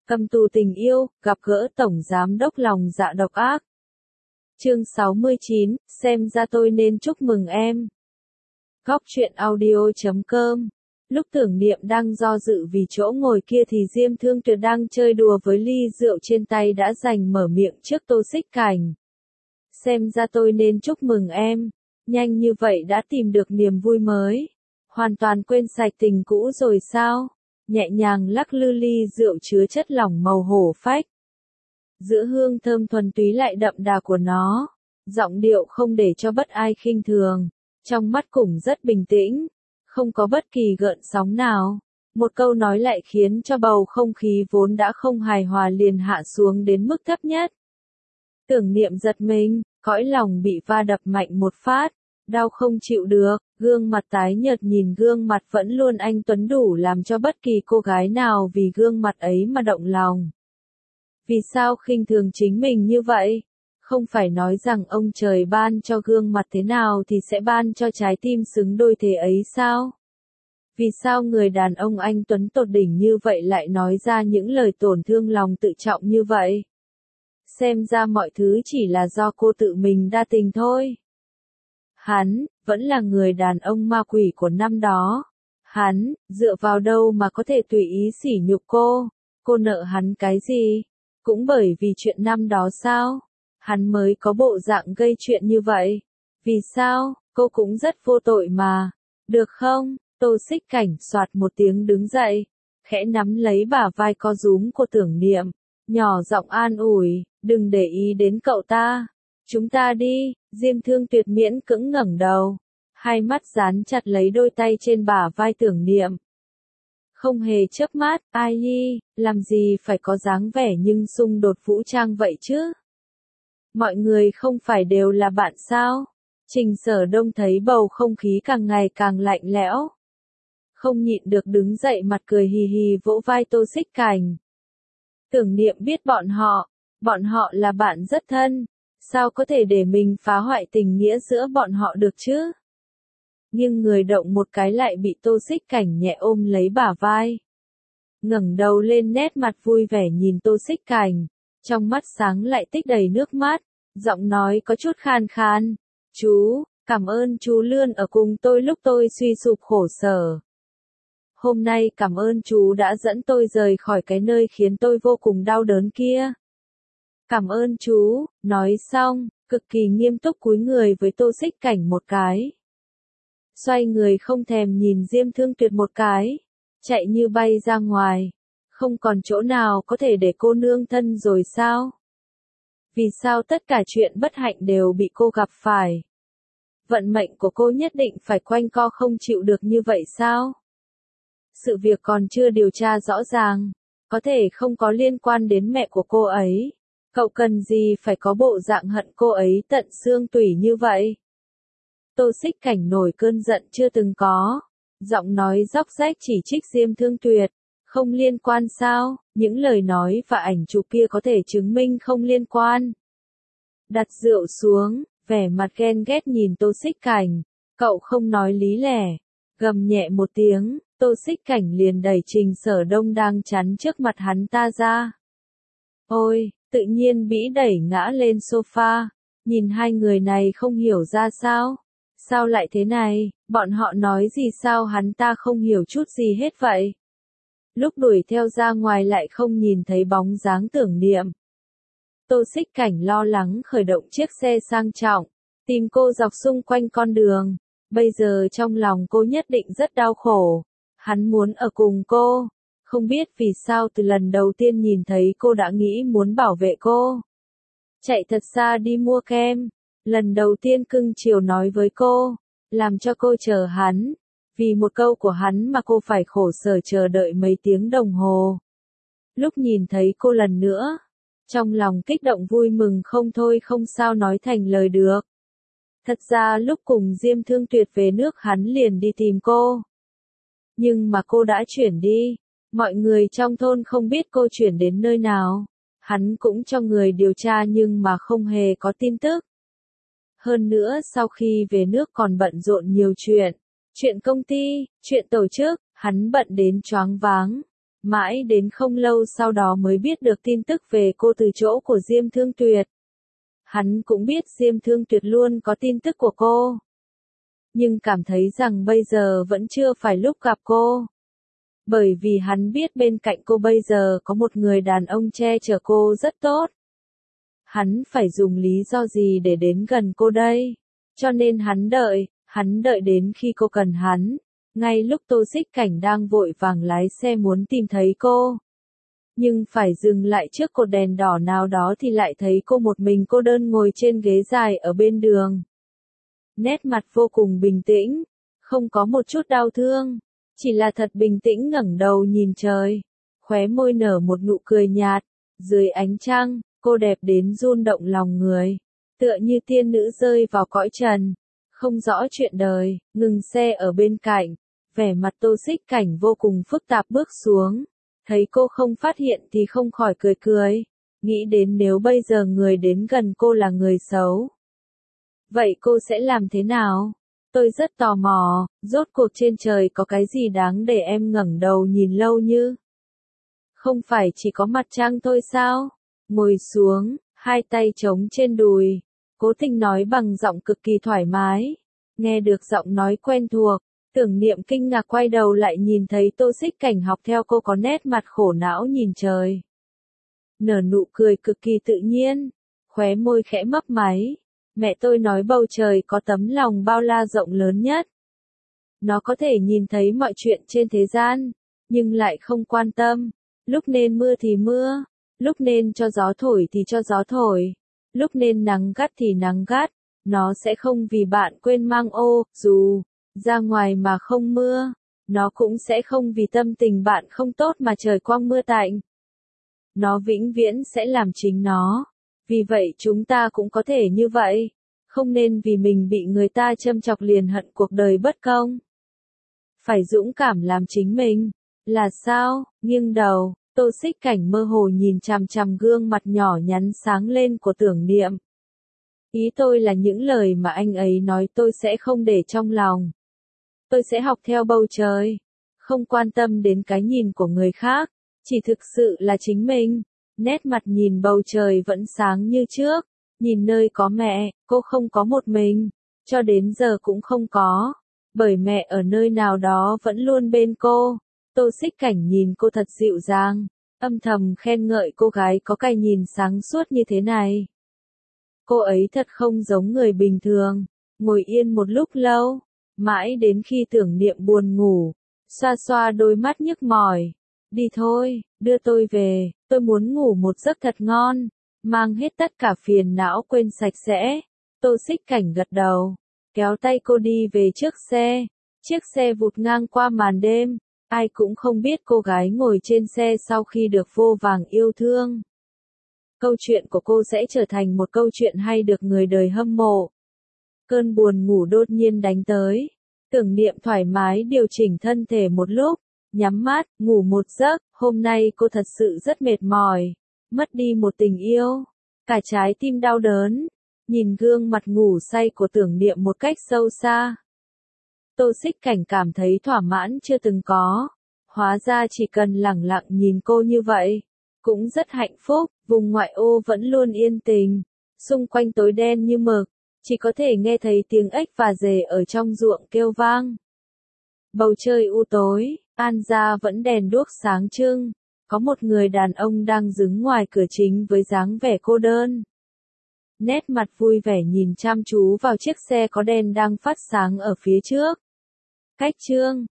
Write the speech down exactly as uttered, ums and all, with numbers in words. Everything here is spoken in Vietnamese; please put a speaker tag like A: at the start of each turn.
A: Cầm tù tình yêu, gặp gỡ tổng giám đốc lòng dạ độc ác. Chương sáu mươi chín, xem ra tôi nên chúc mừng em. Góc truyện audio chấm com. Lúc Tưởng Niệm đang do dự vì chỗ ngồi kia thì Diêm Thương Tuyệt đang chơi đùa với ly rượu trên tay đã giành mở miệng trước Tô Xích Cảnh. Xem ra tôi nên chúc mừng em, nhanh như vậy đã tìm được niềm vui mới. Hoàn toàn quên sạch tình cũ rồi sao? Nhẹ nhàng lắc lư ly rượu chứa chất lỏng màu hổ phách. Giữa hương thơm thuần túy lại đậm đà của nó, giọng điệu không để cho bất ai khinh thường, trong mắt cũng rất bình tĩnh, không có bất kỳ gợn sóng nào. Một câu nói lại khiến cho bầu không khí vốn đã không hài hòa liền hạ xuống đến mức thấp nhất. Tưởng Niệm giật mình, cõi lòng bị va đập mạnh một phát, đau không chịu được, gương mặt tái nhợt nhìn gương mặt vẫn luôn anh tuấn đủ làm cho bất kỳ cô gái nào vì gương mặt ấy mà động lòng. Vì sao khinh thường chính mình như vậy? Không phải nói rằng ông trời ban cho gương mặt thế nào thì sẽ ban cho trái tim xứng đôi thế ấy sao? Vì sao người đàn ông anh tuấn tột đỉnh như vậy lại nói ra những lời tổn thương lòng tự trọng như vậy? Xem ra mọi thứ chỉ là do cô tự mình đa tình thôi. Hắn, vẫn là người đàn ông ma quỷ của năm đó. Hắn, dựa vào đâu mà có thể tùy ý sỉ nhục cô? Cô nợ hắn cái gì? Cũng bởi vì chuyện năm đó sao? Hắn mới có bộ dạng gây chuyện như vậy. Vì sao? Cô cũng rất vô tội mà. Được không? Tô Xích Cảnh soạt một tiếng đứng dậy, khẽ nắm lấy bả vai co rúm của Tưởng Niệm, nhỏ giọng an ủi, đừng để ý đến cậu ta. Chúng ta đi. Diêm Thương Tuyệt miễn cưỡng ngẩng đầu, hai mắt dán chặt lấy đôi tay trên bả vai Tưởng Niệm. Không hề chớp mắt, ai nhi, làm gì phải có dáng vẻ nhưng xung đột vũ trang vậy chứ? Mọi người không phải đều là bạn sao? Trình Sở Đông thấy bầu không khí càng ngày càng lạnh lẽo, không nhịn được đứng dậy mặt cười hì hì vỗ vai Tô Xích Cảnh. Tưởng Niệm biết bọn họ, bọn họ là bạn rất thân, sao có thể để mình phá hoại tình nghĩa giữa bọn họ được chứ? Nhưng người động một cái lại bị Tô Xích Cảnh nhẹ ôm lấy bả vai. Ngẩng đầu lên nét mặt vui vẻ nhìn Tô Xích Cảnh, trong mắt sáng lại tích đầy nước mắt, giọng nói có chút khan khan. Chú, cảm ơn chú luôn ở cùng tôi lúc tôi suy sụp khổ sở. Hôm nay cảm ơn chú đã dẫn tôi rời khỏi cái nơi khiến tôi vô cùng đau đớn kia. Cảm ơn chú, nói xong, cực kỳ nghiêm túc cúi người với Tô Xích Cảnh một cái. Xoay người không thèm nhìn Diêm Thương Tuyệt một cái, chạy như bay ra ngoài. Không còn chỗ nào có thể để cô nương thân rồi sao? Vì sao tất cả chuyện bất hạnh đều bị cô gặp phải? Vận mệnh của cô nhất định phải quanh co không chịu được như vậy sao? Sự việc còn chưa điều tra rõ ràng, có thể không có liên quan đến mẹ của cô ấy. Cậu cần gì phải có bộ dạng hận cô ấy tận xương tủy như vậy? Tô Xích Cảnh nổi cơn giận chưa từng có, giọng nói róc rách chỉ trích Diêm Thương Tuyệt. Không liên quan sao? Những lời nói và ảnh chụp kia có thể chứng minh không liên quan. Đặt rượu xuống, vẻ mặt ghen ghét nhìn Tô Xích Cảnh. Cậu không nói lý lẽ. Gầm nhẹ một tiếng, Tô Xích Cảnh liền đẩy Trình Sở Đông đang chắn trước mặt hắn ta ra. Ôi, tự nhiên bị đẩy ngã lên sofa. Nhìn hai người này không hiểu ra sao. Sao lại thế này? Bọn họ nói gì sao hắn ta không hiểu chút gì hết vậy? Lúc đuổi theo ra ngoài lại không nhìn thấy bóng dáng Tưởng Niệm. Tô Xích Cảnh lo lắng khởi động chiếc xe sang trọng, tìm cô dọc xung quanh con đường. Bây giờ trong lòng cô nhất định rất đau khổ. Hắn muốn ở cùng cô. Không biết vì sao từ lần đầu tiên nhìn thấy cô đã nghĩ muốn bảo vệ cô. Chạy thật xa đi mua kem. Lần đầu tiên cưng chiều nói với cô, làm cho cô chờ hắn. Vì một câu của hắn mà cô phải khổ sở chờ đợi mấy tiếng đồng hồ. Lúc nhìn thấy cô lần nữa, trong lòng kích động vui mừng không thôi không sao nói thành lời được. Thật ra lúc cùng Diêm Thương Tuyệt về nước hắn liền đi tìm cô. Nhưng mà cô đã chuyển đi, mọi người trong thôn không biết cô chuyển đến nơi nào. Hắn cũng cho người điều tra nhưng mà không hề có tin tức. Hơn nữa sau khi về nước còn bận rộn nhiều chuyện. Chuyện công ty, chuyện tổ chức, hắn bận đến choáng váng. Mãi đến không lâu sau đó mới biết được tin tức về cô từ chỗ của Diêm Thương Tuyệt. Hắn cũng biết Diêm Thương Tuyệt luôn có tin tức của cô. Nhưng cảm thấy rằng bây giờ vẫn chưa phải lúc gặp cô. Bởi vì hắn biết bên cạnh cô bây giờ có một người đàn ông che chở cô rất tốt. Hắn phải dùng lý do gì để đến gần cô đây? Cho nên hắn đợi, hắn đợi đến khi cô cần hắn. Ngay lúc Tô Xích Cảnh đang vội vàng lái xe muốn tìm thấy cô. Nhưng phải dừng lại trước cột đèn đỏ nào đó thì lại thấy cô một mình cô đơn ngồi trên ghế dài ở bên đường. Nét mặt vô cùng bình tĩnh, không có một chút đau thương, chỉ là thật bình tĩnh ngẩng đầu nhìn trời. Khóe môi nở một nụ cười nhạt, dưới ánh trăng, cô đẹp đến run động lòng người. Tựa như tiên nữ rơi vào cõi trần, không rõ chuyện đời, ngừng xe ở bên cạnh. Vẻ mặt Tô Xích Cảnh vô cùng phức tạp bước xuống. Thấy cô không phát hiện thì không khỏi cười cười. Nghĩ đến nếu bây giờ người đến gần cô là người xấu. Vậy cô sẽ làm thế nào? Tôi rất tò mò, rốt cuộc trên trời có cái gì đáng để em ngẩng đầu nhìn lâu như? Không phải chỉ có mặt trăng thôi sao? Ngồi xuống, hai tay trống trên đùi. Cố Tình nói bằng giọng cực kỳ thoải mái. Nghe được giọng nói quen thuộc. Tưởng Niệm kinh ngạc quay đầu lại nhìn thấy Tô Xích Cảnh học theo cô có nét mặt khổ não nhìn trời. Nở nụ cười cực kỳ tự nhiên, khóe môi khẽ mấp máy. Mẹ tôi nói bầu trời có tấm lòng bao la rộng lớn nhất. Nó có thể nhìn thấy mọi chuyện trên thế gian, nhưng lại không quan tâm. Lúc nên mưa thì mưa, lúc nên cho gió thổi thì cho gió thổi, lúc nên nắng gắt thì nắng gắt. Nó sẽ không vì bạn quên mang ô, dù ra ngoài mà không mưa, nó cũng sẽ không vì tâm tình bạn không tốt mà trời quang mưa tạnh. Nó vĩnh viễn sẽ làm chính nó. Vì vậy chúng ta cũng có thể như vậy, không nên vì mình bị người ta châm chọc liền hận cuộc đời bất công. Phải dũng cảm làm chính mình. Là sao? Nghiêng đầu, Tô Xích Cảnh mơ hồ nhìn chằm chằm gương mặt nhỏ nhắn sáng lên của Tưởng Niệm. Ý tôi là những lời mà anh ấy nói tôi sẽ không để trong lòng. Tôi sẽ học theo bầu trời, không quan tâm đến cái nhìn của người khác, chỉ thực sự là chính mình. Nét mặt nhìn bầu trời vẫn sáng như trước, nhìn nơi có mẹ, cô không có một mình, cho đến giờ cũng không có, bởi mẹ ở nơi nào đó vẫn luôn bên cô. Tô Xích Cảnh nhìn cô thật dịu dàng, âm thầm khen ngợi cô gái có cái nhìn sáng suốt như thế này. Cô ấy thật không giống người bình thường. Ngồi yên một lúc lâu, mãi đến khi Tưởng Niệm buồn ngủ, xoa xoa đôi mắt nhức mỏi. Đi thôi, đưa tôi về, tôi muốn ngủ một giấc thật ngon, mang hết tất cả phiền não quên sạch sẽ. Tô Xích Cảnh gật đầu, kéo tay cô đi về trước xe. Chiếc xe vụt ngang qua màn đêm, ai cũng không biết cô gái ngồi trên xe sau khi được vô vàng yêu thương. Câu chuyện của cô sẽ trở thành một câu chuyện hay được người đời hâm mộ. Cơn buồn ngủ đột nhiên đánh tới. Tưởng Niệm thoải mái điều chỉnh thân thể một lúc, nhắm mắt, ngủ một giấc. Hôm nay cô thật sự rất mệt mỏi, mất đi một tình yêu, cả trái tim đau đớn. Nhìn gương mặt ngủ say của Tưởng Niệm một cách sâu xa, Tô Xích Cảnh cảm thấy thỏa mãn chưa từng có. Hóa ra chỉ cần lẳng lặng nhìn cô như vậy, cũng rất hạnh phúc. Vùng ngoại ô vẫn luôn yên tĩnh, xung quanh tối đen như mực, chỉ có thể nghe thấy tiếng ếch và dề ở trong ruộng kêu vang. Bầu trời u tối, An gia vẫn đèn đuốc sáng trưng, có một người đàn ông đang đứng ngoài cửa chính với dáng vẻ cô đơn. Nét mặt vui vẻ nhìn chăm chú vào chiếc xe có đèn đang phát sáng ở phía trước. Cách chương